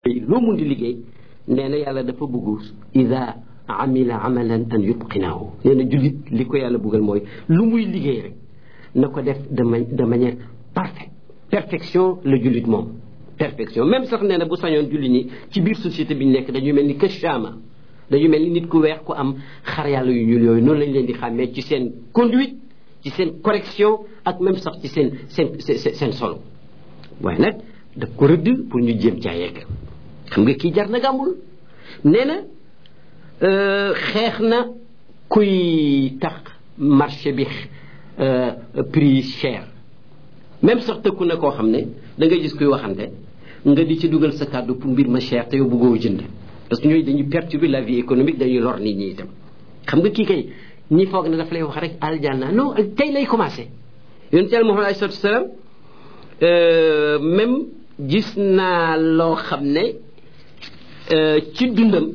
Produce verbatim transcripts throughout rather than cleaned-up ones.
loo mun di liggéey nee na yàlla dafa bëggu ida amila amalan an yutqinahu nee na jullit li ko yàlla bëggal mooy lu muy liggéey rek na ko def de de manière parfaite perfection la jullit moom perfection même sax nee na bu sañoon jullit ñi ci biir société bi ñu nekk dañuy mel ni kashama dañuy mel ni nit ku weex ku am xar yàlla yu ñuul yooyu noonu lañ leen di xàmmee ci seen conduite ci seen correction ak même sax ci seen seen seen solo waaye nag daf ko rëdd pour ñu jéem caa yegg xam nga kii jar na gàmbul nee na xeex na kuy tax marché bi prix cher même sax tëkku na koo xam ne da ngay gis kuy waxante nga di ci dugal sa kàddu pour mbir ma cher te yow bëggoo jënd parce que ñooy dañuy perturber la vie économique dañuy lor nit ñi itam xam nga kii kay ñi foog ne daf lay wax rek aljanna non tey lay commencé yonent Yàlla Muhammad alayhi salaatu wa salaam même gis naa loo xam ne ci dundam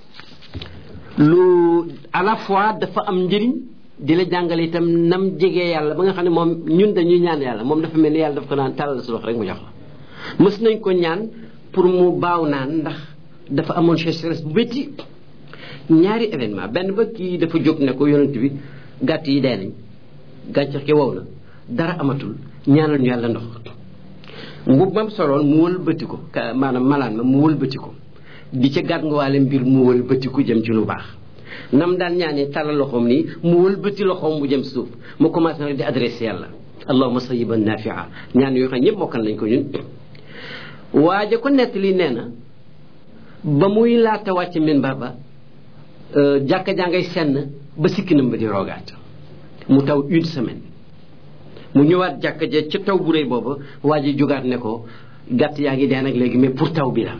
lu à la fois dafa am njëriñ di la jàngale itam nam jegee yàlla ba nga xam ne moom ñun dañuy ñaan yàlla moom dafa mel ni yàlla dafa ko naan tàllal sa loxo rek mu jox la mës nañ ko ñaan pour mu baaw naan ndax dafa amoon sécheresse bu métti ñaari événement benn ba kii dafa jóg ne ko yonent bi gàtt yi dee nañ gàncax gi wow na dara amatul ñaanal ñu yàlla ndox mbub mam soloon mu wëlbati ko maanaam malaan ma mu wëlbati ko di ca gàtt nga waale mbir mu wëlbati ko jëm ci lu baax nam daan ñaanee talal loxoom nii mu wëlbati loxoom mu jëm suuf mu commencé nag di adressé yàlla allahumma sayyiban nafia ñaan yoo xam ñëpp mokkal nañ ko ñun waaja ko nett li nee na ba muy laata wàcc minbar ba jàkka jàngay senn ba sikkinam ba di rogaat mu taw une semaine mu ñëwaat jàkka ja ca taw bu rëy boobu waa ji jógaat ne ko gàtt yaa ngi dee nag léegi mais pour taw bi la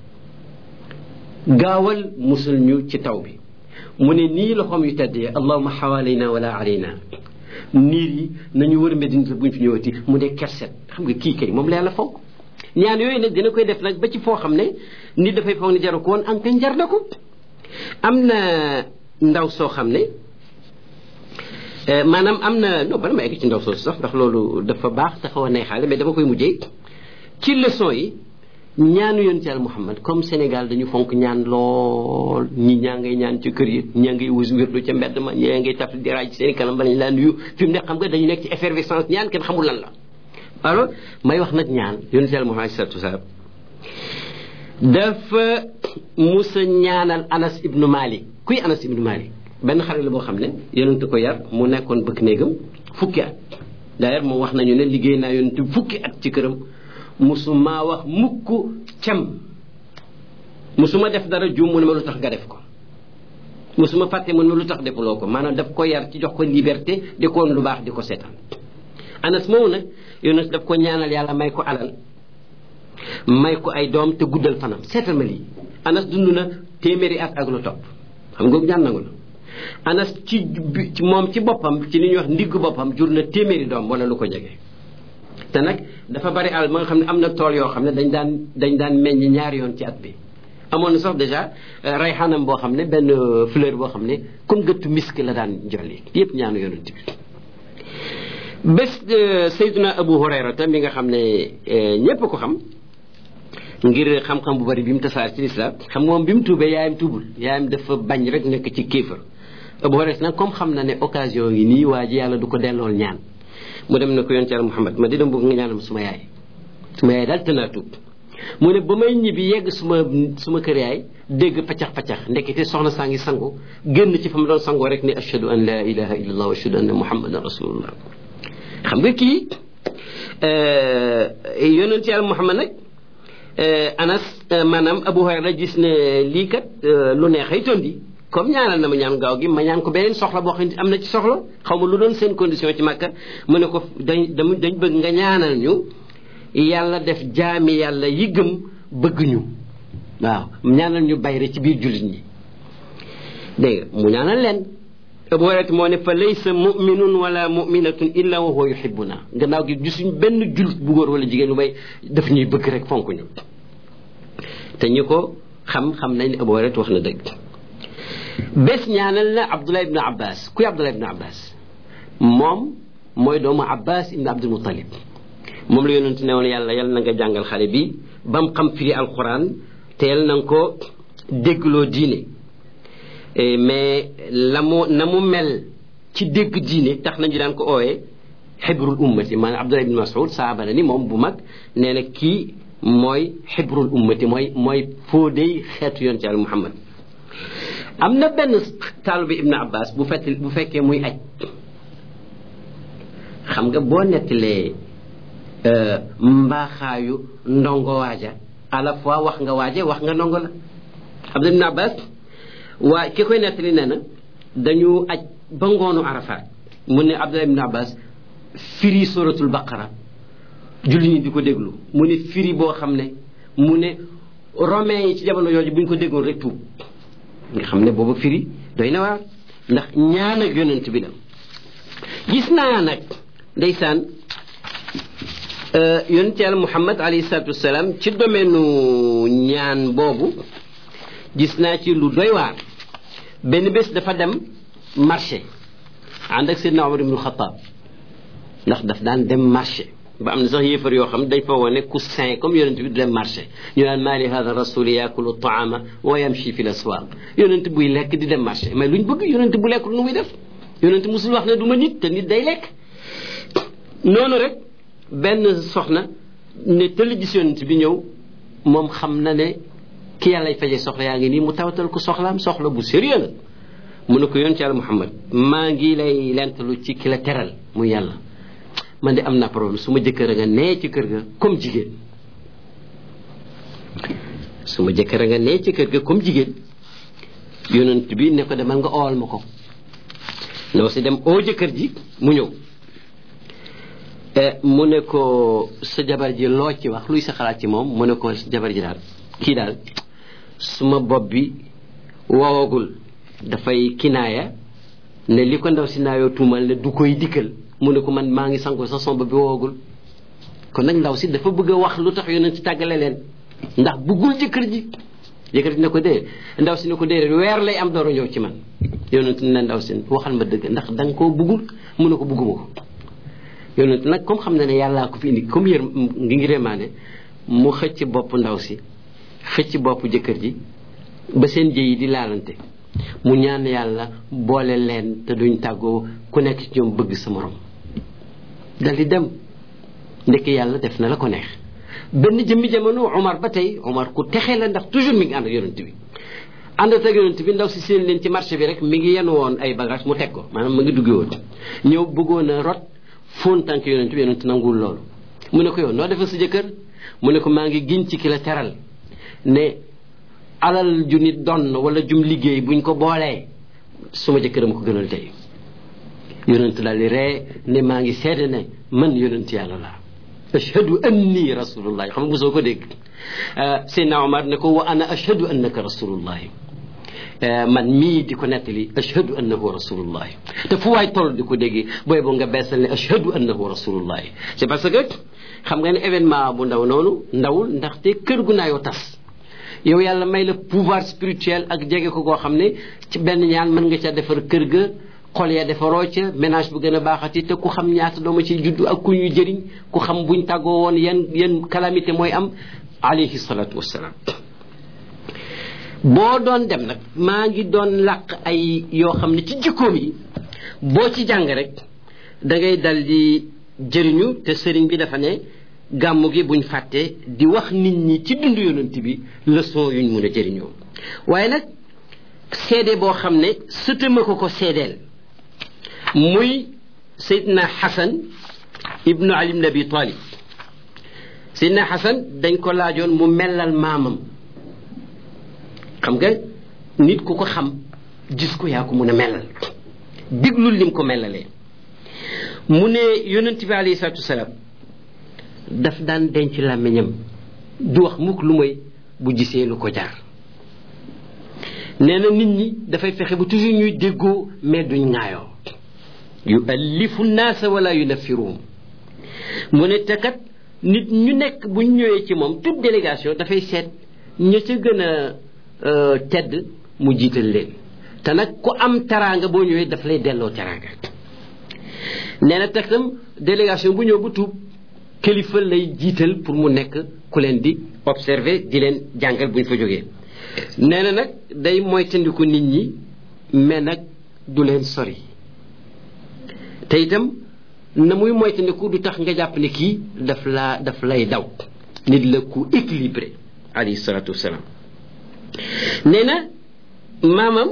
gaawal musul ñu ci taw bi mu ne nii loxoom yu tedd yi allahumma xawaalayna wala alayna niir yi nañu wër Medina buñ fi ñëwati mu ne kerset xam nga kii kay moom la yàlla fonk ñaan yooyu nag dina koy def nag ba ci foo xam ne nit dafay foog ne jaru ko woon am kañ jar na ko am na ndaw soo xam ne maanaam am na non bala ma egg ci ndaw soosu sax ndax loolu dafa baax te xaw a neexaale mais dama koy mujjee ci leçon yi ñaanu yonent Yàlla Muhammad comme Sénégal dañu fonk ñaan lool ñi ñaa ngay ñaan ci kër yi ñaa ngay wës wérdu ca mbedd ma ñaa ngay taf di raaj seen kanam balañ laa nuyu fi mu ne xam nga dañu nekk ci effervescence ñaan kenn xamul lan la alors may wax nag ñaan yonent Yàlla Muhammad sallallahu alayhi wasallam dafa musa ñaanal Anas ibnu Malik kuy Anas ibnu Malik benn xarit la boo xam ne yonent ko yar mu nekkoon bëkk néegam fukki at d'ailleurs moom wax nañu ne liggéey naa yonent fukki at ci këram musuma wax mukk cam musuma def dara juum mu ne ma lu tax nga def ko musuma fàtte mu ne ma lu tax defuloo ko maanaam daf ko yar ci jox ko liberté di ko woon lu baax di ko seetaan Anas moomu nag yonent daf ko ñaanal yàlla may ko alal may ko ay doom te guddal fanam seetal ma lii Anas dund na téeméeri at ak lu topp xam nga ñaan nangu la Anas ci moom ci boppam ci li ñuy wax ndigg boppam jur na téeméeri doom wala lu ko jege te nag dafa bari alal ma nga xam ne am na tool yoo xam ne dañ daan dañ daan meññ ñaari yoon ci at bi amoon na sax déjà rayxaanam boo xam ne benn fleur boo xam ne comme gëttu misk la daan jolli yépp ñaanu yonent bi bés Seydina Abu Hurayrata mi nga xam ne ñépp ko xam ngir xam-xam bu bari bi mu tasaar ci lislaam xam moom bi mu tuubee yaayam tuubul yaayam dafa bañ rek nekk ci kéefër Abu Hurayra nag comme xam na ne occasion yi nii waa ji yàlla du ko dellool ñaan mu dem na ko yonent Yàlla Muhammad ma di dem bëgg nga ñaanal suma yaay suma yaay daal tënaa tuub mu ne ba may ñibbi yegg suma suma kër yaay dégg paccax-paccax ndekete soxna saa ngi sangu génn ci fa mu doon sangoo rek ne ashhadu an la ilaha illa allah wa ashhadu anna muhammadan rasulullah xam nga kii yonent Yàlla Muhammad nag Anas maanaam Abu Hurayra gis ne lii kat lu neexay tondi comme ñaanal na ma ñaan gaaw gi ma ñaan ko beneen soxla boo xam ne am na ci soxla xaw ma lu doon seen condition ci Makka mu ne ko dañ dañ bëgg nga ñaanal ñu yàlla def jaami yàlla yi gëm bëgg ñu waaw ñaanal ñu bayre ci biir jullit ñi dégg nga mu ñaanal leen Abu Hurayra moo ne fa laysa mu'minun wala mu'minatun illa wa huwa yuhibbuna gannaaw gi gisuñ benn jullit bu góor wala jigéen lu may daf ñuy bëgg rek fonk ñu te ñu ko xam xam nañ ne Abu Hurayra wax na dëgg bés ñaanal na Abdullah ibn Abbas kuy Abdullah ibn Abbas moom mooy doomu Abbas ibn Abdul Muttalib moom la yonent ne woon yàlla yàlla na nga jàngal xale bi ba mu xam firi alquran teel na nga ko déggloo diine mais la mu na mu mel ci dégg diine tax nañu daan ko ooyee xibrul ummati maanaam Abdullah ibn Mas'ud saaba la ni moom bu mag nee na kii mooy xibrul ummati mooy mooy fóodey xeetu yonent Yàlla Muhammad am na benn taalibe Ibn Abbas bu fekk bu fekkee muy aj xam nga boo nettalee mbaaxaayu ndongo waaja à la fois wax nga waaje wax nga ndongo la Abdullah ibn Abbas waa ki koy nettali nee na dañu aj ba ngoonu Arafat mu ne Abdullah ibn Abbas firi suratul baqara julli ñi di ko déglu mu ne firi boo xam ne mu ne romain yi ci jamono yooyu bu ñu ko déggoon rek tuub nga xam ne boobu firi doy na waar ndax ñaan ak yonent bi la gis naa nag ndeysaan yonent Yàlla Muhammad alayhi salaatu wasalaam ci domaine ñaan boobu gis naa ci lu doy waar benn bés dafa dem marché ànd ak Seydina Omar ibn Khattab ndax daf daan dem marché ba am na sax yéefar yoo xam dañ fa wone ku saint comme yonent bi du dem marché ñu naan maa li hada rasul yaakulu taama wa yamshi fi l aswaq yonent buy lekk di dem marché mais luñ bëgg yonent bu lekkul nu muy def yonent musul wax ne du ma nit te nit day lekk noonu rek benn soxna ne tëll gis yonent bi ñëw moom xam na ne ki yàllay faje soxla yaa ngi nii mu tawatal ko soxlaam soxla bu sérieux la mu ne ko yonent Yàlla Muhammad maa ngi lay lentalu ci ki la teral muy yàlla man de am naa problème su ma jëkkër a nga nee ci kër ga comme jigéen su ma jëkkër a nga nee ci kër ga comme jigéen yonent bi ne ko demal nga ool ma ko ndaw si dem oo jëkkër ji mu ñëw mu ne ko sa jabar ji loo ci wax luy sa xalaat ci moom mu ne ko jabar ji daal kii daal suma bopp bi woowagul dafay kinaaya ne li ko ndaw si naayoo tuumal ne du koy dikkal mu ne ko man maa ngi sango sax sama bopp bi woowagul kon nag ndaw si dafa bëgg a wax lu tax yonent ci tàggale leen ndax bëggul jëkkër ji jëkkër ji ne ko dee ndaw si ne ko dee weer lay am door a ñëw ci man yonent ne ndaw si waxal ma dëgg ndax da nga koo bëggul mu ne ko bëgguma ko yonent nag comme xam na ne yàllaa ko fi indi comme yër ngi ngi remaane mu xëcc bopp ndaw si xëcc bopp jëkkër ji ba seen jëy yi di laalante mu ñaan yàlla boole leen te duñ tàggoo ku nekk ci ñoom bëgg sa morom dal di dem ndekk yàlla def na la ko neex benn jëmmi jamono Omar ba tey Omar ku texee la ndax toujours mi ngi ànd ak yonent bi ànd ak yonent bi ndaw si seen leen ci marché bi rek mi ngi yenn woon ay bagage mu teg ko maanaam mu ngi dugge woon ñëw bëggoon a rot fóon tànk yonent bi yonent nanguwul loolu mu ne ko yow noo defal sa jëkkër mu ne ko maa ngi giñ ci ki la teral ne alal ju nit donn wala jum liggéey buñ ko boolee suma jëkkër ma ko gënal tey yonent daal di ree ne maa ngi seede ne man yonent yàlla la ashhadu anni rasulullah xam nga mosoo ko dégg Seydina Omar ne ko wa ana ashhadu annaka rasulullah man mii di ko nettali ashhadu annahu rasulullah te fu waay toll di ko dégg booy boo nga beesal ne ashhadu annahu rasulullah c'est parce que xam nga ne événement bu ndaw noonu ndawul ndaxte kër gu naayoo tas yow yàlla may la pouvoir spirituel ak jege ko koo xam ne ci benn ñaan mën nga ca defar kër ga xol ya defaroo ca ménage bu gën a baaxati te ku xam ñaata dooma ci juddu ak ku ñuy jëriñ ku xam buñ tàggoo woon yan yan calamité mooy am alayhi salatu wassalaam boo doon dem nag maa ngi doon làq ay yoo xam ne ci jikkoom yi boo ci jàng rek da ngay dal di jëriñu te sëriñ bi dafa ne gàmmu gi buñ fàtte di wax nit ñi ci dund yonent bi leçon yuñ mun a jëriñoo waaye nag seede boo xam ne sëtama ko ko seedeel muy Seydina Xasan ibnu Ali ibn Abi Talib Seydina Xasan dañ ko laajoon mu mellal maamam xam nga nit ku ko xam gis ko yaa ko mun a mellal diglul lim ko mellalee mu ne yonent bi alayhi salaatu wasalaam daf daan denc làmmiñam du wax mukk lu mooy bu gisee lu ko jaar nee na nit ñi dafay fexe ba toujours ñuy déggoo mais duñ ŋaayoo yuallifu naasa wala yunafiruhum mu ne te kat nit ñu nekk buñ ñëwee ci moom toute délégation dafay seet ña ca gën a tedd mu jiital leen te nag ku am teraanga boo ñëwee daf lay delloo teraanga nee na tax tam délégation bu ñëw bu tuub kilifa lay jiital pour mu nekk ku leen di observer di leen jàngal buñ fa jógee nee na nag day moytandiku nit ñi mais nag du leen sori te itam na muy moytandiku du tax nga jàpp ne kii daf laa daf lay daw nit la ku équilibré alayhi salatu wasalaam nee na maamam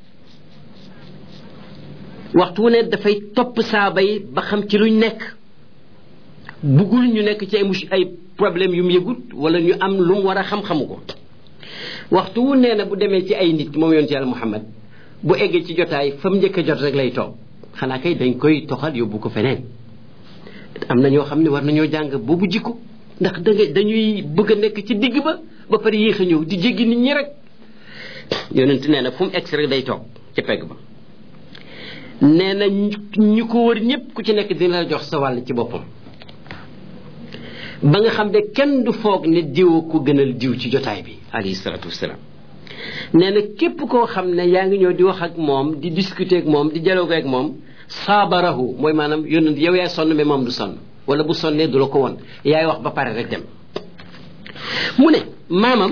waxtu wu ne dafay topp saaba yi ba xam ci luñ nekk buggul ñu nekk ci ay mus ay problème yu mu yëgut wala ñu am lu mu war a xam-xamu ko waxtu wu nee na bu demee ci ay nit moom yonent Yàlla Muhammad bu eggee ci jotaay fa mu njëkk a jot rek lay toog xanaa kay dañ koy toxal yóbbu ko feneen am na ñoo xam ne war nañoo jàng boobu jikko ndax da nga dañuy bëgg a nekk ci digg ba ba pare yéex a ñëw di jéggi nit ñi rek yonent nee na fu mu egsi rek day toog ci pegg ba nee na ñu ko wër ñëpp ku ci nekk dina la jox sa wàll ci boppam ba nga xam ne kenn du foog ne diwoo ko gënal diw ci jotaay bi alayhi salatu wasalaam nee na képp koo xam ne yaa ngi ñëw di wax ak moom di discuter ak moom di dialogue ak moom saabarahu mooy maanaam yonent yow yaay sonn mais moom du sonn wala bu sonnee du la ko won yaay wax ba pare rek dem mu ne maamam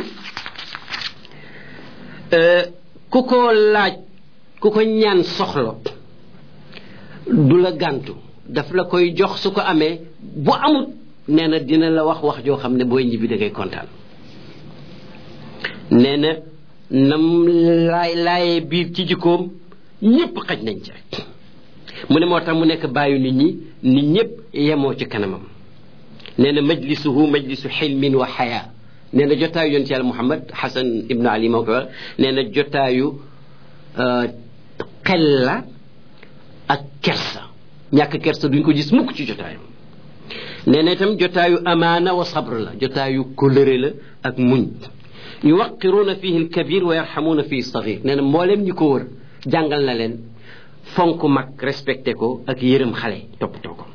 ku ko laaj ku ko ñaan soxla du la gàntu daf la koy jox su ko amee bu amut nee na dina la wax wax joo xam ne booy ñibbi da ngay kontaan nee na nam laay laayee biir ci jikkoom ñëpp xaj nañ ci rek mu ne moo tax mu nekk bàyyu nit ñi nit ñëpp yemoo ci kanamam nee na majlisuhu majlisu xilmin wa xayaa nee na jotaayu yonent Yàlla Muhammad Xasan ibnu Ali moo ko wax nee na jotaayu xel la ak kersa ñàkk kersa duñ ko gis mukk ci jotaayam nee na itam jotaayu amaana wa sabr la jotaayu kóllëre la ak muñ yuwaqiruuna fihi alkabir wa yarxamuuna fihi sagir nee na mbooleem ñi ko wër jàngal na leen fonk mag respecté ko ak yërëm xale toppatoo ko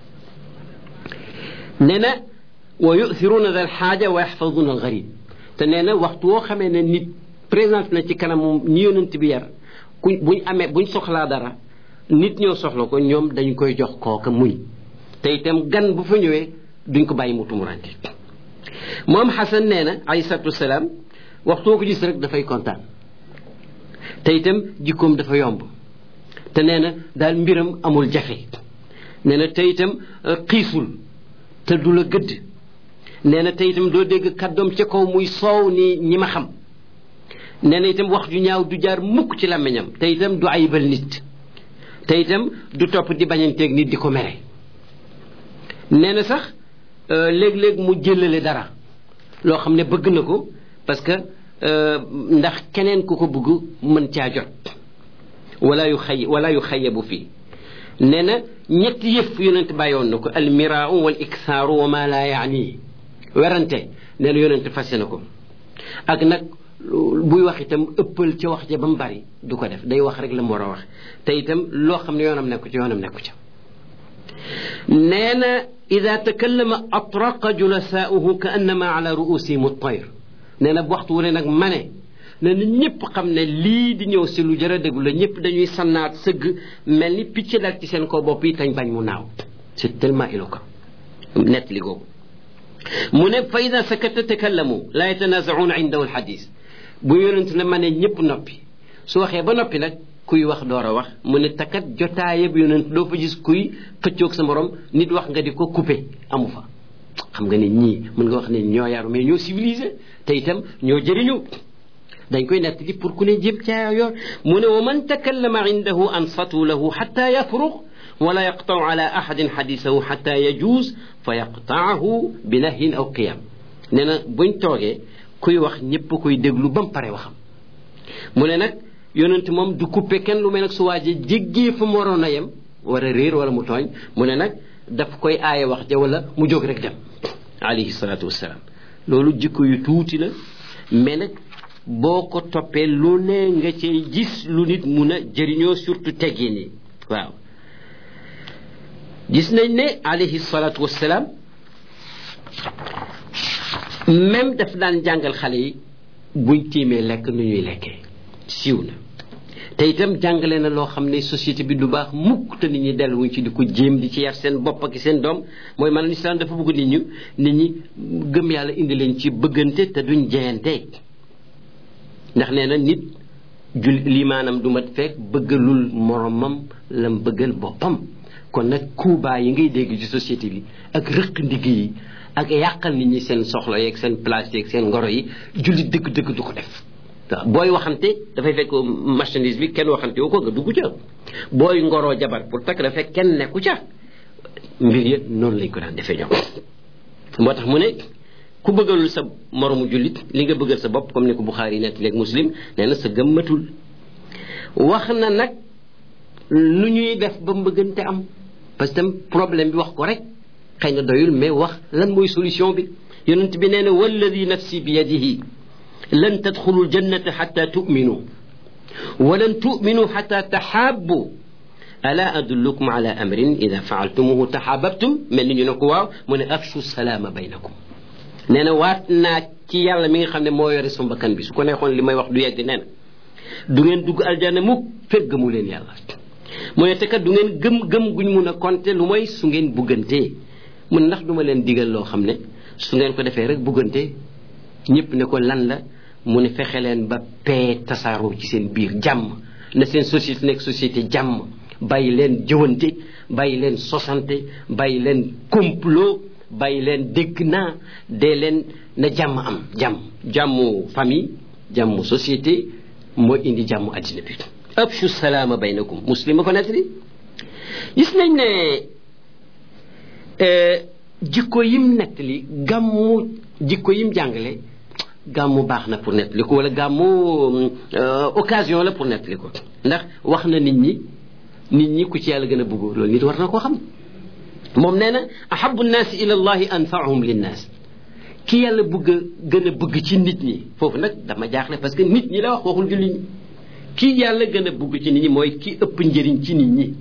nee na wa yu'thiruuna dal xaaja wa yaxfaduuna algarib te nee na waxtu woo xamee ne nit présence na ci kanam ñi yonent bi yar ku buñ amee buñ soxlaa dara nit ñoo soxla ko ñoom dañ koy jox kooka muñ te itam gan bu fa ñëwee duñ ko bàyyi mu tumurante moom Xasan nee na alayhi salaatu wasalaam waxtu woo ko gis rek dafay kontaan te itam jikkoom dafa yomb te nee na daal mbiram amul jafe nee na te itam xiisul te du la gëdd nee na te itam doo dégg kàddoom ca kaw muy soow ni ñi ma xam nee na itam wax ju ñaaw du jaar mukk ci làmmiñam te itam du ayibal nit te itam du topp di bañanteeg nit di ko mere nee na sax léeg-léeg mu jëlale dara loo xam ne bëgg na ko parce que ndax keneen ku ko bëgg mën caa jot wala yu xay wala yu xayabu fii nee na ñetti yëf yonent bàyyoon na ko almiraau wal iksaaru wa ma la yaani werante nee na yonent fase na ko ak nag buy wax itam ëppal ca wax ja ba mu bari du ko def day wax rek la mu war a wax te itam loo xam ne yoonam nekku ci yoonam nekku ca nee na ida takallama atraqa julasaauhu ka annama ala ruusihim at-tayr nee na waxtu wu ne nag ma ne nee na ñëpp xam ne lii di ñëw si lu jërë déglu la ñëpp dañuy sannaat sëgg mel ni picc dal ci seen kaw bopp yi tañ bañ mu naaw c'est tellement éloquent nett li googu mu ne fa ida sakata takallamu la yatanazauna indahu alxadis bu yonent ne ma ne ñëpp noppi su waxee ba noppi nag kuy wax door a wax mu ne takat jotaaye bu yonent doo fa gis kuy xëccoog sa morom nit wax nga di ko coupé amu fa xam nga ne ñii mën nga wax ne ñoo yaru mais ñoo civilisé te itam ñoo jëriñu dañ koy nett li pour ku ne jéem caa yor mu ne wa man takallama indahu ansatu lahu xata yafrug wala yaqtau ala ahadin xadisahu xata yajuuz fa yaqtaahu bi nahyin aw qiyam nee na buñ toogee kuy wax ñëpp koy déglu ba mu pare waxam mu ne nag yonent moom du coupé kenn lu mel nag su waajee jéggee fa mu waroon a yem war a réer wala mu tooñ mu ne nag daf koy aaye wax ja wala mu jóg rek dem alayhi salaatu wassalaam loolu jikko yu tuuti la mais nag boo ko toppee lu ne nga cay gis lu nit mun a jëriñoo surtout teggin yi waaw gis nañ ne alayhi salaatu wassalaam même daf daan jàngal xale yi buñ tiimee lekk nu ñuy lekkee siiw na te itam jàngale na loo xam ne société bi du baax mukk te nit ñi delluwuñ ci di ko jéem di ci yar seen bopp ak seen doom mooy maanaam islam dafa bëgg nit ñu nit ñi gëm yàlla indi leen ci bëggante te duñ jeyante ndax nee na nit jul lii maanaam du mat fekk bëggalul moromam lam bëggal boppam kon nag kuubaa yi ngay dégg ci société bi ak rëq ndigg yi ak yàqal nit ñi seen soxla yeeg seen place yeeg seen ngoro yi jullit dëgg dëgg du ko def waaw booy waxante dafay fekk marchandise bi kenn waxante woo ko nga dugg ca booy ngoroo jabar pour takk dafay kenn nekku ca mbir yëpp noonu lañ ko daan defee ñoom moo tax mu ne ku bëggalul sa moromu jullit li nga bëggal sa bopp comme ni ko Buxaari net léeg Muslim nee na sa gëmmatul wax na nag lu ñuy def ba mbëggante am parce que problème bi wax ko rek xëy na doyul mais wax lan mooy solution bi yonent bi nee na walladi nafsi bi yadihi lan tadxulu ljannata xata tuminu walan tuminu xata taxaabu ala adullukum ala amrin ida faaltumuhu taxaababtum mel ni ñu ne ko waaw mu ne afshu salaama baynakum nee na waat naa ci yàlla mi nga xam ne moo yore sama bakkan bi su ko neexoon li may wax du yegg nee na du ngeen dugg aljanna mukk fekk gëmu leen yàlla mu ne te kat du ngeen gëm gëm guñ mun a compter lu mooy su ngeen buggantee mun ndax duma leen digal loo xam ne su ngeen ko defee rek buggante ñëpp ne ko lan la mu ne fexe leen ba paix tasaaroo ci seen biir jàmm na seen société nekk société jàmm bàyyi leen jëwante bàyyi leen sosante bàyyi leen complot bàyyi leen dégg naa dee leen na jàmm am jàmm jàmmu famille jàmmu société mooy indi jàmmu àddina bi abshu salaama baynakum muslim ko nettali gis nañ ne jikko yim nettali gàmmu jikko yim jàngale gàmmu baax na pour nettali ko wala gàmmu occasion la pour nettali ko ndax wax na nit ñi nit ñi ku ci yàlla gën a bëgg loolu nit war na koo xam moom nee na ahabu nnaasi ila allahi anfaahum linnaas ki yàlla bëgg a gën a bëgg ci nit ñi foofu nag dama jaaxle parce que nit ñi la wax waxul jullit ñi ki yàlla gën a bëgg ci nit ñi mooy ki ëpp njëriñ ci nit ñi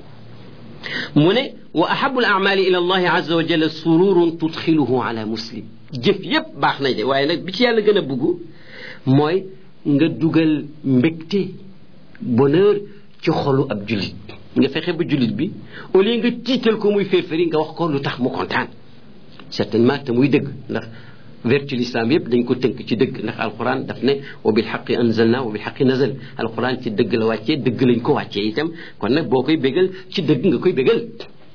mu ne wa ahabu al amali ila allahi azza wa jalla sururun tudxiluhu ala muslim jëf yépp baax nañ de waaye nag bi ci yàlla gën a bëgg mooy nga dugal mbégte bonheur ci xolu ab jullit nga fexe ba jullit bi au lieu nga tiital ko muy féerféeri nga wax ko lu tax mu kontaan certainement te muy dëgg ndax vertu l'islam yëpp dañ ko tënk ci dëgg ndax alquran daf ne wa bil xaqi anzalna wa bil xaqi nazal alquran ci dëgg la wàccee dëgg lañ ko wàccee itam kon nag boo koy bégal ci dëgg nga koy bégal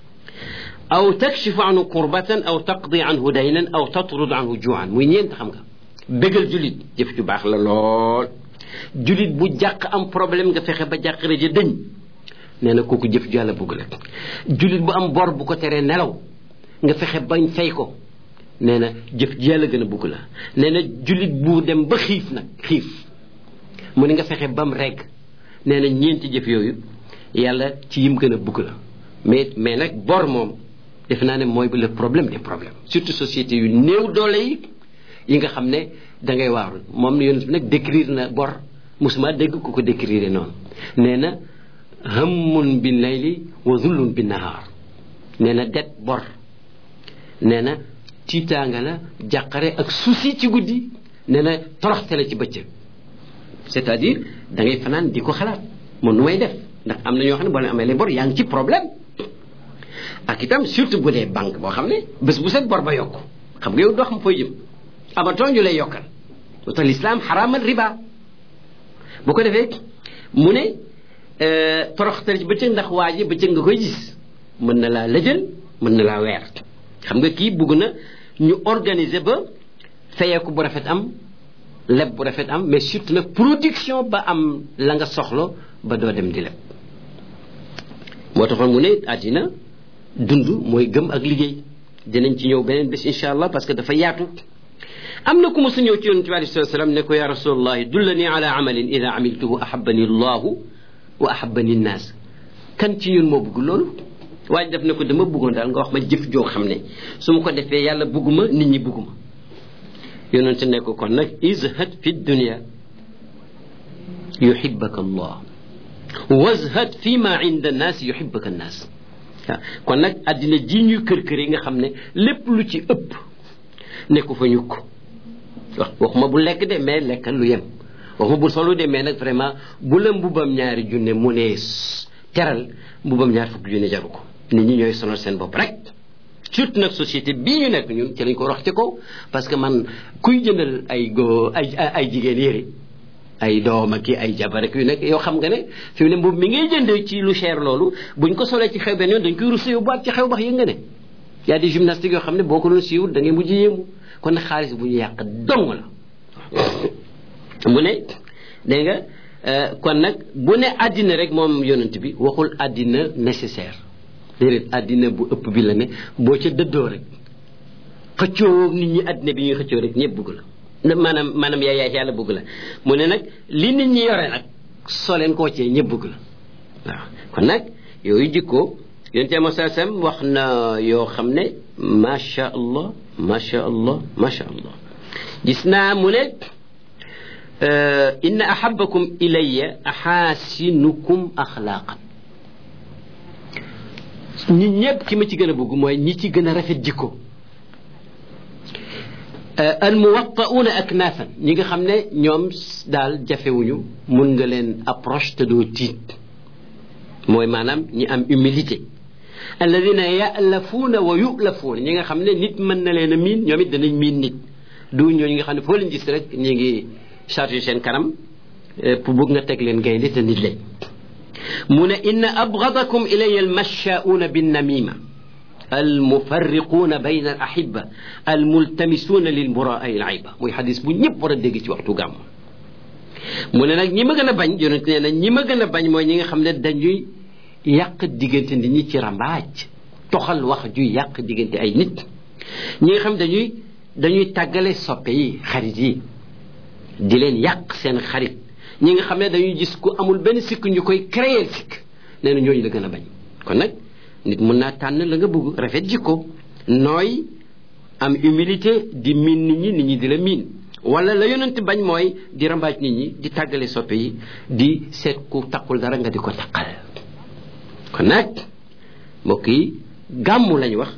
aw takshifu anhu kurbatan aw taqdi anhu daynan aw tatrud anhu juan muy ñeent xam nga bégal jullit jëf ju baax la lool jullit bu jàq am problème nga fexe ba jàq rajo dëñ nee na kooku jëf ju yàlla bëgg la jullit bu am bor bu ko teree nelaw nga fexe bañ fay ko nee na jëf ji yàlla gën a bëgg la nee na jullit bu dem ba xiif nag xiif mu ne nga fexe bam regg nee na ñeenti jëf yooyu yàlla ci yim gën a bëgg la mais mais nag bor moom defe naa ne mooy le problème des problèmes surtout société yu néew doole yi yi nga xam ne da ngay waarul moom yonent bi nag décrire na bor musuma dégg ku ko décrire noonu nee na hammun bin layli wa zullun bin nahaar nee na det bor nee na tiitaanga la jàqare ak souci ci guddi nee na toroxte la ci bëccëg c'est-à-dire da ngay fanaan di ko xalaat moom nu may def ndax am na ñoo xam ne boo leen amee les bor yaa ngi ci problème ak itam surtout bu dee banque boo xam ne bés bu set bor ba yokku xam nga yow doo xam fooy jëm amatoo ñu lay yokkal lu tax l'islam xaraamal riba bu ko defee mu ne toroxte la ci bëccëg ndax waa ji bëccëg nga koy gis mën na laa lëjal mën na laa weer xam nga kii bugg na ñu organiser ba fayeeku bu rafet am leb bu rafet am mais surtout nag production ba am la nga soxla ba doo dem di leb moo taxoon mu ne àddina dund mooy gëm ak liggéey dinañ ci ñëw beneen bés incha allah parce que dafa yaatu am na ku ma su ñëw ci yonent bi alayhi salaatu salaam ne ko ya rasulallahi dullani ala amalin ida amiltuhu ahabani allahu wa ahabani nnaas kan ci ñun moo bëgg loolu waaye def ne ko dama bëggoon daal nga wax ma jëf joo xam ne su ma ko defee yàlla bëgguma nit ñi bëgguma yonente ne ko kon nag izhad fi dunia yuhibbaka allah wazhad fi ma inda annaas yuhibbaka annaas waaw kon nag addina ji ñuy kër kër yi nga xam ne lépp lu ci ëpp nekku fa ñukk wax waxuma bu lekk de mais lekkal lu yem waxuma bul solu de mais nag vraiment bu la mbubam ñaari junne mu ne teral mbubam ñaar fukki junne jaru ko nit ñi ñooy sonal seen bopp rek surtout nag société bii ñu nekk ñun ci lañ ko wax ci kaw parce que man kuy jëndal ay góor ay ay jigéen yére ay doom ak ay jabar ak yu nekk yow xam nga ne fi mu ne mbub mi ngay jënd ci lu cher loolu buñ ko solee ci xew benn yoon dañ koy russe yu baat ci xew bax yëg nga ne y a des gymnastiques yoo xam ne boo ko doon siiwul da ngay mujj yéemu kon nag xaalis bu ñu yàq dong la mu ne dégg nga kon nag bu ne àddina rek moom yonent bi waxul àddina nécessaire déedéet àddina bu ëpp bi la ne boo ca dëddoo rek xëccoo nit ñi àddina bi ñuy xëccoo rek ñëpp bëgg la maanaam maanaam yaay yaay yàlla bëgg la mu ne nag li nit ñi yore nag soo leen koo cee ñëpp bëgg la waaw kon nag yooyu jikko yonent Yàlla Muhammad sallallahu alayhi wasallam wax na yoo xam ne macha allah macha allah macha allah gis naa mu ne inna ahabbakum ilayya ahasinukum axlaaqan nit ñëpp ki ma ci gën a bëgg mooy ñi ci gën a rafet jikko al muwatta'una aknaafan ñi nga xam ne ñoom daal jafewuñu mun nga leen approche te doo tiit mooy maanaam ñi am humilité alladina ya'lafuuna wa yu'lafuuna ñi nga xam ne nit mën na leen a miin ñoom it danañ miin nit du ñooñu nga xam ne foo leen gis rek ñi ngi chargé seen kanam pour bëgg nga teg leen gaynde te nit lañ mu ne inna abghadakum ilayya almashaa'uuna binnamima almufarriquuna bayna al ahibba almultamisuuna lilburaa'i al-ayba muy xadis bu ñëpp war a dégg ci waxtu gàmm mu ne nag ñi ma gën a bañ yonent nee na ñi ma gën a bañ mooy ñi nga xam ne dañuy yàq diggante nit ñi ci rambaaj toxal wax juy yàq diggante ay nit ñi nga xam dañuy dañuy tàggale soppe yi xarit yi di leen yàq seen xarit ñi nga xam ne dañuy gis ku amul benn sikk ñu koy créer sikk nee na ñooñu la gën a bañ kon nag nit mun naa tànn la nga bëgg rafet jikko nooy am humilité di miin nit ñi nit ñi di la miin wala la yonent bañ mooy di rambaaj nit ñi di tàggale soppe yi di seet ku taqul dara nga di ko taqal kon nag mbokk yi gàmmu lañ wax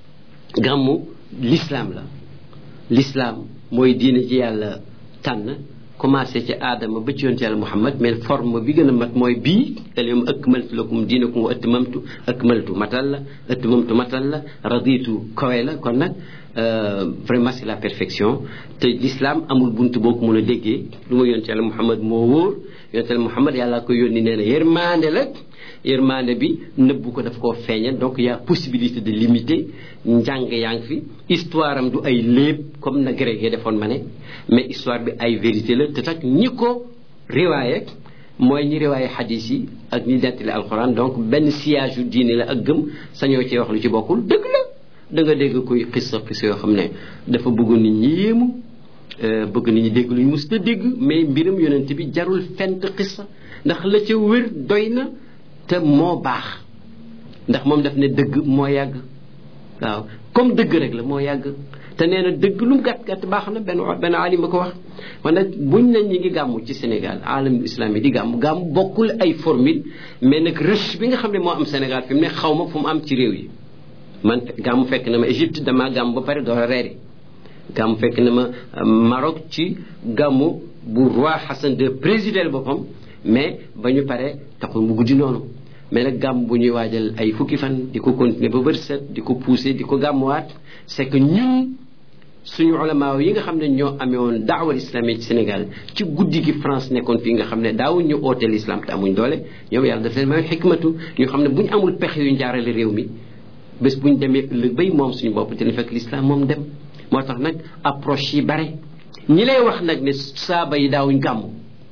gàmmu l'islam la l'islam mooy diine ji yàlla tànn commencé ci aadama ba ci yonent yàlla Muhammad mais forme bi gën a mat mooy bii al-yawma akmaltu lakum diinakum wa atmamtu akmaltu matal la atmamtu matal la raditu kawe la kon nag vraiment c'est la perfection te l'islam amul buntu boo ko mën a déggee lu ma yonent yàlla Muhammad moo wóor yonent yàlla Muhammad yàlla ko yónni nee na yërmande la yërmande bi nëbbu ko daf koo feeñal donc y a possibilité de limiter njàng yaa ngi fi histoire am du ay léeb comme na grec yi defoon ma ne mais histoire bi ay vérité la te tak ñi ko riwaaye mooy ñi riwaaye xadis yi ak ñi nettali alxuraan donc benn sillage yu diine la ak gëm sañoo cee wax lu ci bokkul dëgg la da nga dégg koy xissa xissa yoo xam ne dafa bëgg nit ñi yéemu bëgg nit ñi dégg lu ñu mës a dégg mais mbiram yonent bi jarul fent xissa ndax la ca wér doy na te moo baax ndax moom daf ne dëgg moo yàgg waaw comme dëgg rek la moo yàgg te nee na dëgg lu mu gàtt gàtt baax na benn benn alim ba ko wax man nag buñ ne ñi ngi gàmmu ci Sénégal alam islam yi di gàmmu gàmmu bokkul ay formule mais nag rëch bi nga xam ne moo am Sénégal fi mu ne xaw ma fu mu am ci réew yi man gàmmu fekk na ma Égypte damaa gàmmu ba pare door a reeri gàmmu fekk na ma Maroc ci gàmmu bu roi Hassan de président boppam mais ba ñu pare taxul mu guddi noonu mais nag gàmm bu ñuy waajal ay fukki fan di ko continuer ba bër set di ko pousser di ko gàmmuwaat c'est que ñun suñu ulama yi nga xam ne ñoo amee woon daawal islamique ci Sénégal ci guddi gi France nekkoon fii nga xam ne daawuñ ñu ooteel islam te amuñ doole ñoom yàlla daf leen may xikmatu ñu xam ne bu ñu amul pexe yu njaarale réew mi bés bu ñu demee ëllëg bay moom suñu bopp dina fekk l'islam moom dem moo tax nag approche yi bare ñi lay wax nag ne saaba yi daawuñ gàmmu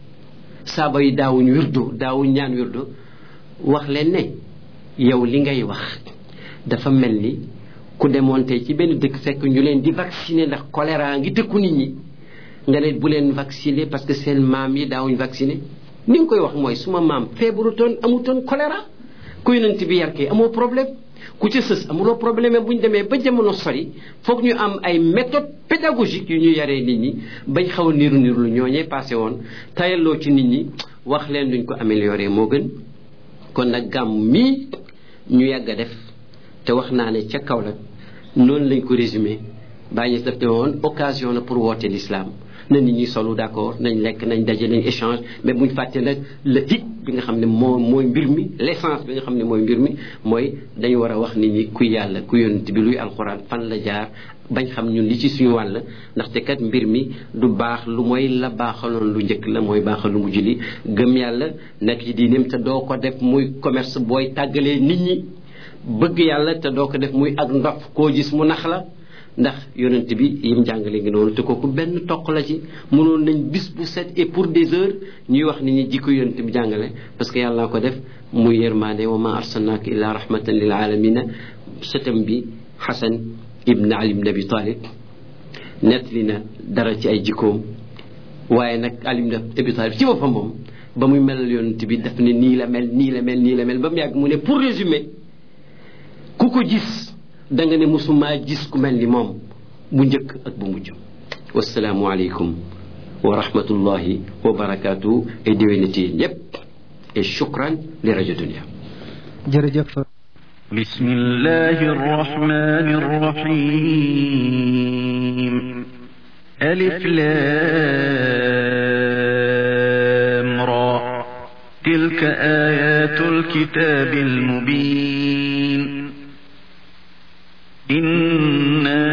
saaba yi daawuñ wirdo daawuñ ñaan wirdo wax leen ne yow li ngay wax dafa mel ni ku demoon tey ci benn dëkk fekk ñu leen di vacciner ndax choléra ngi tëkku nit ñi nga ne bu leen vacciner parce que seen maam yi daawuñ vacciner ni nga koy wax mooy suma maam feebarutoon amutoon choléra ku yonent bi yar kay amoo problème ku ci sës amuloo problème bu ñu demee ba jamono sori foog ñu am ay méthode pédagogique yu ñu yaree nit ñi bañ xaw a niru niru lu ñooñee passé woon tayalloo ci nit ñi wax leen duñ ko améliorer moo gën kon nag gàmm mii ñu yàgg a def te wax naa ne ca kaw la noonu lañ ko résumé bàyyi def ne woon occasion la pour woote l'islam na nit ñi solu d'accord nañ lekk nañ daje nañ échange mais buñ fàtte nag le hic bi nga xam ne moo mooy mbir mi l'essence bi nga xam ne mooy mbir mi mooy dañu war a wax nit ñi ku yàlla ku yonent bi luy alxuraan fan la jaar bañ xam ñun li ci suñu wàll ndaxte kat mbir mi du baax lu mooy la baaxaloon lu njëkk la mooy baaxal lu mujj li gëm yàlla nekk ci diineem te doo ko def muy commerce booy tàggalee nit ñi bëgg yàlla te doo ko def muy ak ndof koo gis mu nax la ndax yonent bi yim jàngale ngi noonu te kooku benn toq la ci mënoon nañ bis bu set et pour des heures ñuy wax nit ñi jikko yonent bi jàngale parce que yàlla ko def muy yërmaande wa ma arsalnaaka illa rahmatan lil alamina sëtam bi Xasan ibn Ali ibn Abi Talib nettali na dara ci ay jikkoom waaye nag Ali ibn Abi Talib ci boppam moom ba muy melal yonent bi daf ne nii la mel nii la mel nii la mel ba mu yàgg mu ne pour résumer ku ko gis da nga ne musumaa gis ku mel ni moom bu njëkk ak bu mujj wasalaamu aleykum wa rahmatullahi wa barakaatu ay déwénati ñëpp et shukran li rajo Dunia. jërëjëf. bismillahi rahmani rahim. alif lam ra. tilka ayatul kitabil mubin. إنا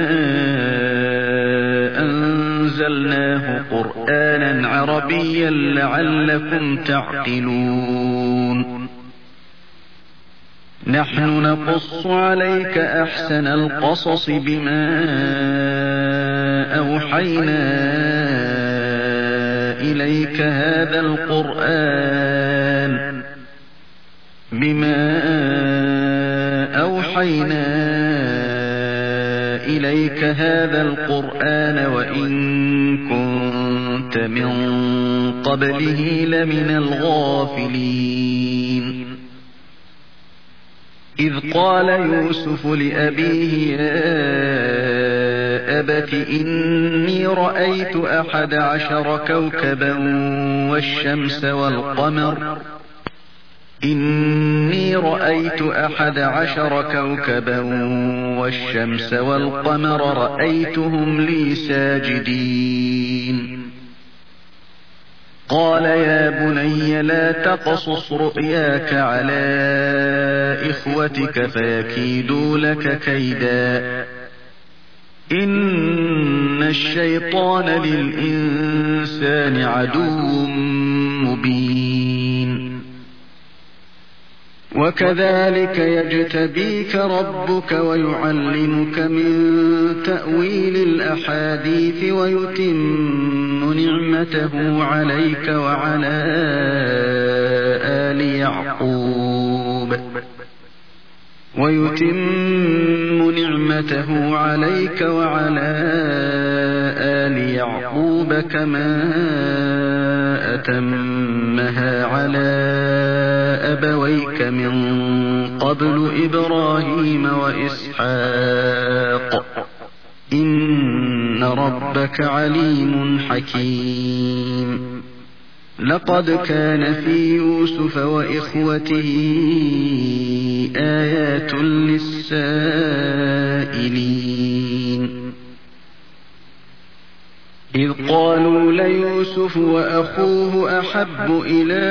أنزلناه قرآنا عربيا لعلكم تعقلون نحن نقص عليك أحسن القصص بما أوحينا إليك هذا القرآن بما أوحينا إليك هذا القرآن وإن كنت من قبله لمن الغافلين إذ قال يوسف لأبيه يا أبت إني رأيت أحد عشر كوكبا والشمس والقمر إني رأيت أحد عشر كوكبا والشمس والقمر رأيتهم لي ساجدين قال يا بني لا تقصص رؤياك على إخوتك فيكيدوا لك كيدا إن الشيطان للإنسان عدو مبين وكذلك يجتبيك ربك ويعلمك من تأويل الأحاديث ويتم نعمته عليك وعلى آل يعقوب ويتم نعمته عليك وعلى آل يعقوب كما أتمها على أبويك من قبل إبراهيم وإسحاق إن ربك عليم حكيم لقد كان في يوسف وإخوته آيات للسائلين إذ قالوا ليوسف وأخوه أحب إلى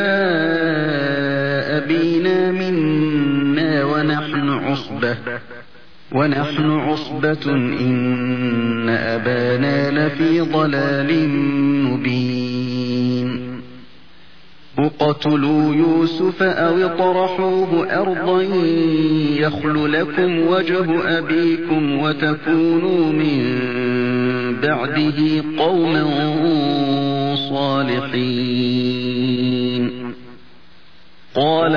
أبينا منا ونحن عصبة ونحن عصبة إن أبانا لفي ضلال مبين اقتلوا يوسف أو اطرحوه أرضا يخل لكم وجه أبيكم وتكونوا من بعده قوما صالحين قال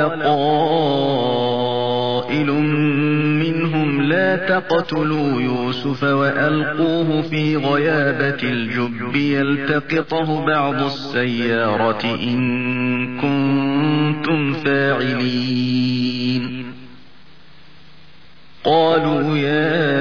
قائل منهم لا تقتلوا يوسف وألقوه في غيابة الجب يلتقطه بعض السيارة إن كنتم فاعلين قالوا يا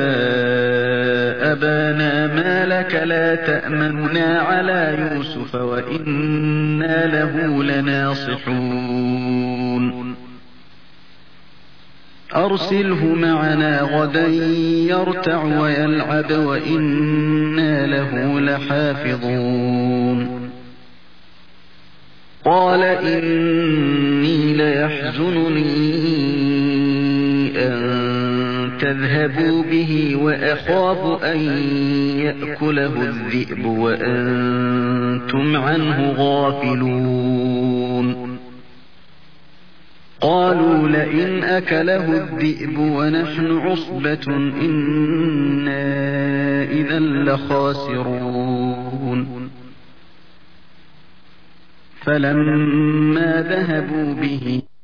أبانا ما لك لا تأمننا على يوسف وإنا له لناصحون أرسله معنا غدا يرتع ويلعب وإنا له لحافظون قال إني ليحزنني أن تذهبوا به وأخاف أن يأكله الذئب وأنتم عنه غافلون قالوا لئن أكله الذئب ونحن عصبة إنا إذا لخاسرون فلما ذهبوا به